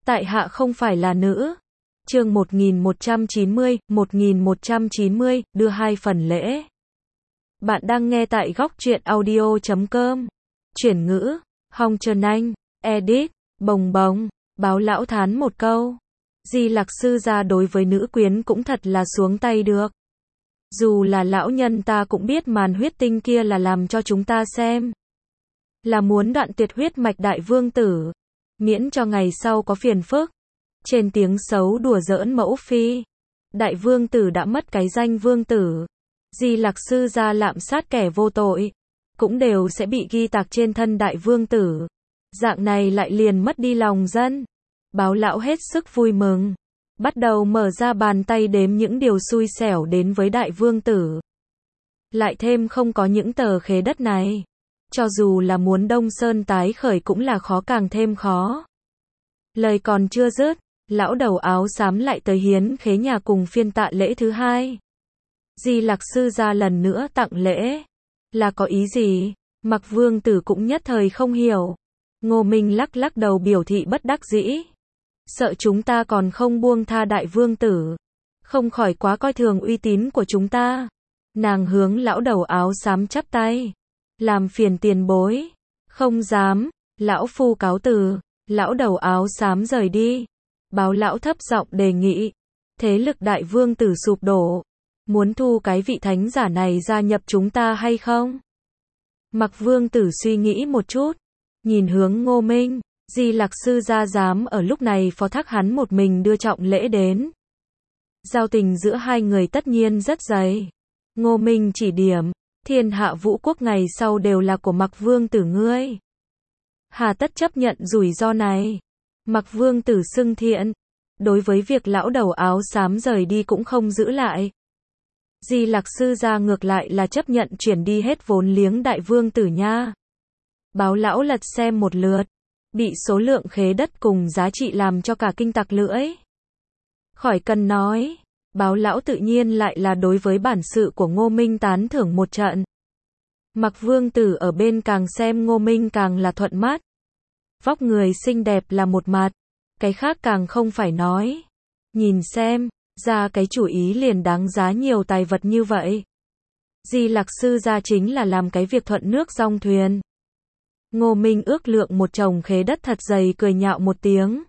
Tại hạ không phải là nữ. Chương 1190, đưa 2 phần lễ. Bạn đang nghe tại góc truyện audio.com. Chuyển ngữ, Hồng Trần Anh, edit, bồng bồng, Báo lão thán một câu. Di Lặc sư gia đối với nữ quyến cũng thật là xuống tay được. Dù là lão nhân ta cũng biết màn huyết tinh kia là làm cho chúng ta xem. Là muốn đoạn tuyệt huyết mạch đại vương tử. Miễn cho ngày sau có phiền phức. Trên tiếng xấu đùa giỡn mẫu phi. Đại vương tử đã mất cái danh vương tử. Di Lặc sư gia lạm sát kẻ vô tội. Cũng đều sẽ bị ghi tạc trên thân đại vương tử. Dạng này lại liền mất đi lòng dân. Báo lão hết sức vui mừng. Bắt đầu mở ra bàn tay đếm những điều xui xẻo đến với đại vương tử. Lại thêm không có những tờ khế đất này. Cho dù là muốn Đông Sơn tái khởi cũng là khó càng thêm khó. Lời còn chưa dứt, lão đầu áo xám lại tới hiến khế nhà cùng phiên tạ lễ thứ hai. Di Lặc sư gia lần nữa tặng lễ. Là có ý gì? Mặc vương tử cũng nhất thời không hiểu. Ngô Minh lắc lắc đầu biểu thị bất đắc dĩ. Sợ chúng ta còn không buông tha đại vương tử. Không khỏi quá coi thường uy tín của chúng ta. Nàng hướng lão đầu áo xám chắp tay. Làm phiền tiền bối. Không dám. Lão phu cáo từ. Lão đầu áo xám rời đi. Báo lão thấp giọng đề nghị. Thế lực đại vương tử sụp đổ. Muốn thu cái vị thánh giả này gia nhập chúng ta hay không? Mặc vương tử suy nghĩ một chút. Nhìn hướng Ngô Minh. Di Lặc sư gia dám ở lúc này phó thác hắn một mình đưa trọng lễ đến. Giao tình giữa hai người tất nhiên rất dày. Ngô Minh chỉ điểm. Thiên hạ vũ quốc ngày sau đều là của Mặc vương tử ngươi. Hà tất chấp nhận rủi ro này. Mặc vương tử xưng thiện. Đối với việc lão đầu áo xám rời đi cũng không giữ lại. Di Lặc sư gia ngược lại là chấp nhận chuyển đi hết vốn liếng đại vương tử nha. Báo lão lật xem một lượt. Bị số lượng khế đất cùng giá trị làm cho cả kinh tặc lưỡi. Khỏi cần nói. Báo lão tự nhiên lại là đối với bản sự của Ngô Minh tán thưởng một trận. Mặc vương tử ở bên càng xem Ngô Minh càng là thuận mắt. Vóc người xinh đẹp là một mặt. Cái khác càng không phải nói. Nhìn xem, ra cái chủ ý liền đáng giá nhiều tài vật như vậy. Di Lặc sư gia chính là làm cái việc thuận nước dong thuyền. Ngô Minh ước lượng một chồng khế đất thật dày cười nhạo một tiếng.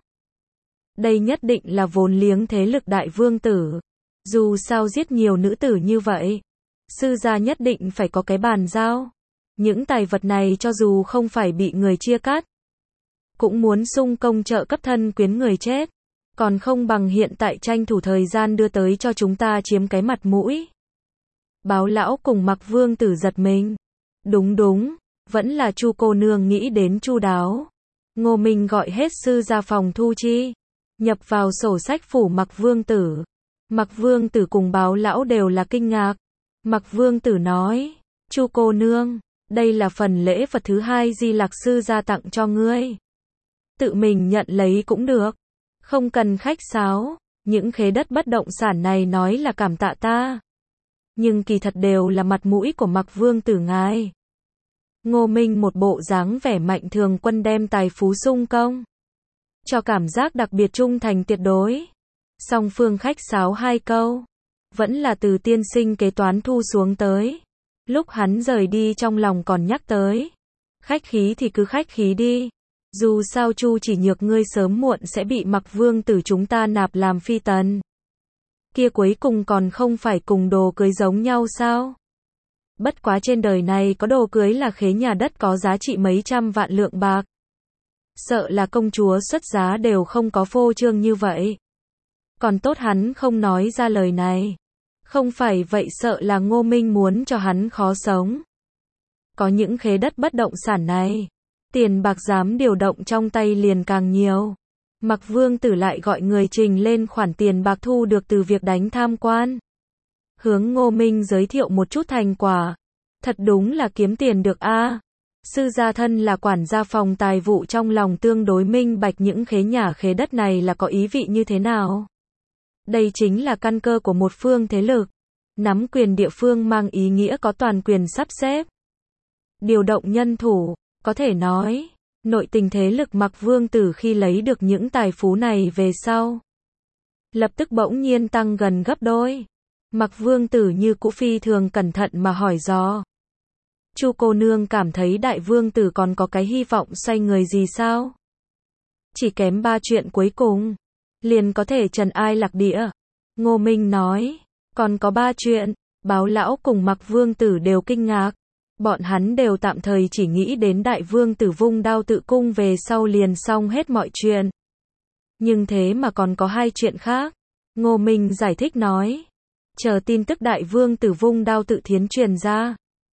Đây nhất định là vốn liếng thế lực đại vương tử. Dù sao giết nhiều nữ tử như vậy. Sư gia nhất định phải có cái bàn giao. Những tài vật này cho dù không phải bị người chia cắt. Cũng muốn sung công trợ cấp thân quyến người chết. Còn không bằng hiện tại tranh thủ thời gian đưa tới cho chúng ta chiếm cái mặt mũi. Báo lão cùng Mặc vương tử giật mình. Đúng. Vẫn là Chu cô nương nghĩ đến chu đáo. Ngô Minh gọi hết sư ra phòng thu chi. Nhập vào sổ sách phủ Mặc vương tử. Mặc vương tử cùng báo lão đều là kinh ngạc. Mặc vương tử nói. Chu cô nương. Đây là phần lễ vật thứ hai Di Lặc sư gia tặng cho ngươi. Tự mình nhận lấy cũng được. Không cần khách sáo. Những khế đất bất động sản này nói là cảm tạ ta. Nhưng kỳ thật đều là mặt mũi của Mặc vương tử ngài. Ngô Minh một bộ dáng vẻ mạnh thường quân đem tài phú sung công. Cho cảm giác đặc biệt trung thành tuyệt đối. Song phương khách sáo 2 câu. Vẫn là từ tiên sinh kế toán thu xuống tới. Lúc hắn rời đi trong lòng còn nhắc tới. Khách khí thì cứ khách khí đi. Dù sao Chu Chỉ Nhược ngươi sớm muộn sẽ bị Mặc vương tử chúng ta nạp làm phi tần. Kia cuối cùng còn không phải cùng đồ cưới giống nhau sao? Bất quá trên đời này có đồ cưới là khế nhà đất có giá trị mấy trăm vạn lượng bạc. Sợ là công chúa xuất giá đều không có phô trương như vậy. Còn tốt hắn không nói ra lời này. Không phải vậy sợ là Ngô Minh muốn cho hắn khó sống. Có những khế đất bất động sản này. Tiền bạc dám điều động trong tay liền càng nhiều. Mặc vương tử lại gọi người trình lên khoản tiền bạc thu được từ việc đánh tham quan. Hướng Ngô Minh giới thiệu một chút thành quả. Thật đúng là kiếm tiền được a. Sư gia thân là quản gia phòng tài vụ trong lòng tương đối minh bạch những khế nhà khế đất này là có ý vị như thế nào. Đây chính là căn cơ của một phương thế lực. Nắm quyền địa phương mang ý nghĩa có toàn quyền sắp xếp. Điều động nhân thủ, có thể nói, Nội tình thế lực Mặc Vương Tử khi lấy được những tài phú này về sau, lập tức bỗng nhiên tăng gần gấp đôi. Mặc Vương Tử như cũ phi thường cẩn thận mà hỏi dò. Chu cô nương cảm thấy Đại Vương Tử còn có cái hy vọng xoay người gì sao? Chỉ kém 3 chuyện cuối cùng, liền có thể trần ai lạc địa. Ngô Minh nói, còn có 3 chuyện. Báo lão cùng Mặc Vương Tử đều kinh ngạc. Bọn hắn đều tạm thời chỉ nghĩ đến Đại Vương Tử vung đao tự cung về sau liền xong hết mọi chuyện. Nhưng thế mà còn có 2 chuyện khác. Ngô Minh giải thích nói, chờ tin tức Đại Vương Tử vung đao tự thiến truyền ra,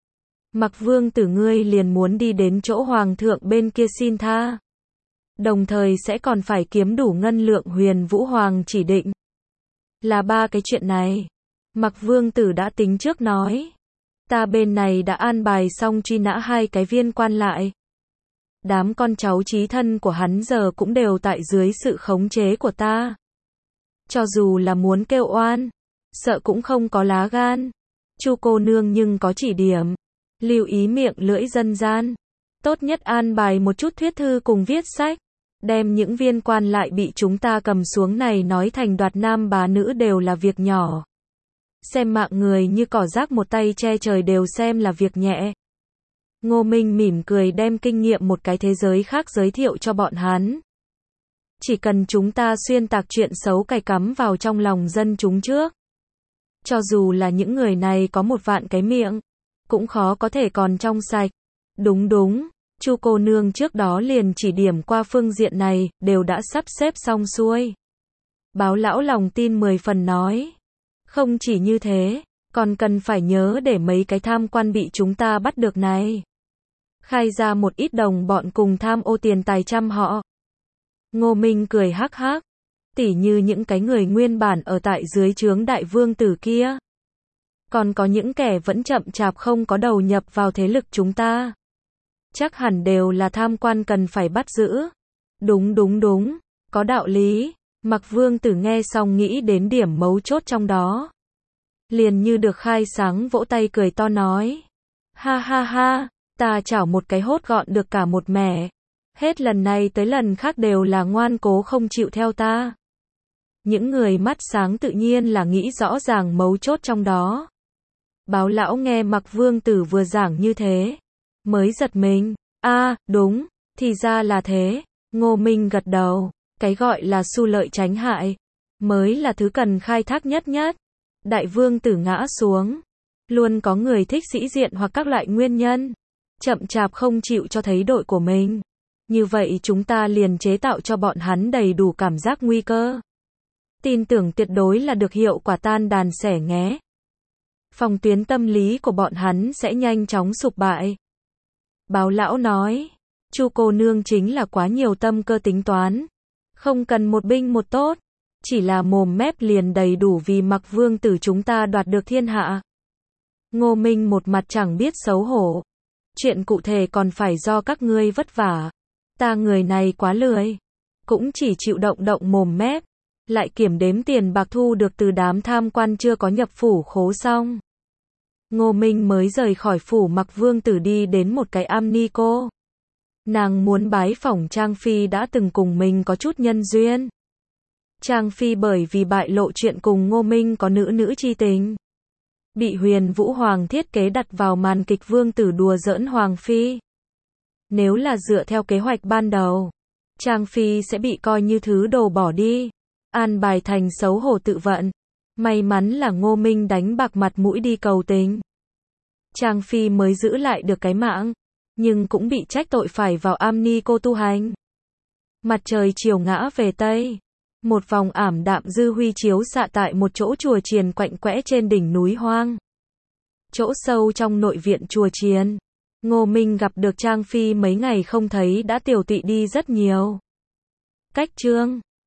Mặc Vương Tử ngươi liền muốn đi đến chỗ Hoàng thượng bên kia xin tha. Đồng thời sẽ còn phải kiếm đủ ngân lượng Huyền Vũ Hoàng chỉ định. Là 3 cái chuyện này. Mặc Vương Tử đã tính trước nói. Ta bên này đã an bài xong truy nã 2 cái viên quan lại. Đám con cháu chí thân của hắn giờ cũng đều tại dưới sự khống chế của ta. Cho dù là muốn kêu oan, sợ cũng không có lá gan. Chu cô nương nhưng có chỉ điểm. Lưu ý miệng lưỡi dân gian. Tốt nhất an bài một chút thuyết thư cùng viết sách. Đem những viên quan lại bị chúng ta cầm xuống này nói thành đoạt nam bá nữ đều là việc nhỏ. Xem mạng người như cỏ rác một tay che trời đều xem là việc nhẹ. Ngô Minh mỉm cười đem kinh nghiệm một cái thế giới khác giới thiệu cho bọn hắn. Chỉ cần chúng ta xuyên tạc chuyện xấu cài cắm vào trong lòng dân chúng trước. Cho dù là những người này có 1 vạn cái miệng, cũng khó có thể còn trong sạch. Đúng, Chu cô nương trước đó liền chỉ điểm qua phương diện này, đều đã sắp xếp xong xuôi. Báo lão lòng tin 10 phần nói. Không chỉ như thế, còn cần phải nhớ để mấy cái tham quan bị chúng ta bắt được này. Khai ra một ít đồng bọn cùng tham ô tiền tài trăm họ. Ngô Minh cười hắc hắc. Tỉ như những cái người nguyên bản ở tại dưới trướng Đại Vương Tử kia. Còn có những kẻ vẫn chậm chạp không có đầu nhập vào thế lực chúng ta. Chắc hẳn đều là tham quan cần phải bắt giữ. Đúng, có đạo lý. Mặc Vương Tử nghe xong nghĩ đến điểm mấu chốt trong đó. Liền như được khai sáng vỗ tay cười to nói. Ha, ta chảo một cái hốt gọn được cả một mẻ. Hết lần này tới lần khác đều là ngoan cố không chịu theo ta. Những người mắt sáng tự nhiên là nghĩ rõ ràng mấu chốt trong đó. Báo lão nghe Mặc Vương Tử vừa giảng như thế, mới giật mình. Đúng, thì ra là thế. Ngô Minh gật đầu. Cái gọi là xu lợi tránh hại, mới là thứ cần khai thác nhất. Đại Vương Tử ngã xuống. Luôn có người thích sĩ diện hoặc các loại nguyên nhân. Chậm chạp không chịu cho thấy đội của mình. Như vậy chúng ta liền chế tạo cho bọn hắn đầy đủ cảm giác nguy cơ. Tin tưởng tuyệt đối là được hiệu quả tan đàn xẻ nghé. Phòng tuyến tâm lý của bọn hắn sẽ nhanh chóng sụp bại. Báo lão nói, Chu cô nương chính là quá nhiều tâm cơ tính toán. Không cần một binh một tốt, chỉ là mồm mép liền đầy đủ vì Mặc Vương Tử chúng ta đoạt được thiên hạ. Ngô Minh một mặt chẳng biết xấu hổ. Chuyện cụ thể còn phải do các ngươi vất vả. Ta người này quá lười. Cũng chỉ chịu động mồm mép. Lại kiểm đếm tiền bạc thu được từ đám tham quan chưa có nhập phủ khố xong. Ngô Minh mới rời khỏi phủ Mặc Vương Tử đi đến một cái am ni cô. Nàng muốn bái phỏng Trang Phi đã từng cùng mình có chút nhân duyên. Trang Phi bởi vì bại lộ chuyện cùng Ngô Minh có nữ chi tình, bị Huyền Vũ Hoàng thiết kế đặt vào màn kịch Vương Tử đùa giỡn Hoàng Phi. Nếu là dựa theo kế hoạch ban đầu, Trang Phi sẽ bị coi như thứ đồ bỏ đi, an bài thành xấu hổ tự vận. May mắn là Ngô Minh đánh bạc mặt mũi đi cầu tình. Trang Phi mới giữ lại được cái mạng, nhưng cũng bị trách tội phải vào am ni cô tu hành. Mặt trời chiều ngã về Tây. Một vòng ảm đạm dư huy chiếu xạ tại một chỗ chùa chiền quạnh quẽ trên đỉnh núi hoang. Chỗ sâu trong nội viện chùa chiền, Ngô Minh gặp được Trang Phi mấy ngày không thấy đã tiều tụy đi rất nhiều. Cách chương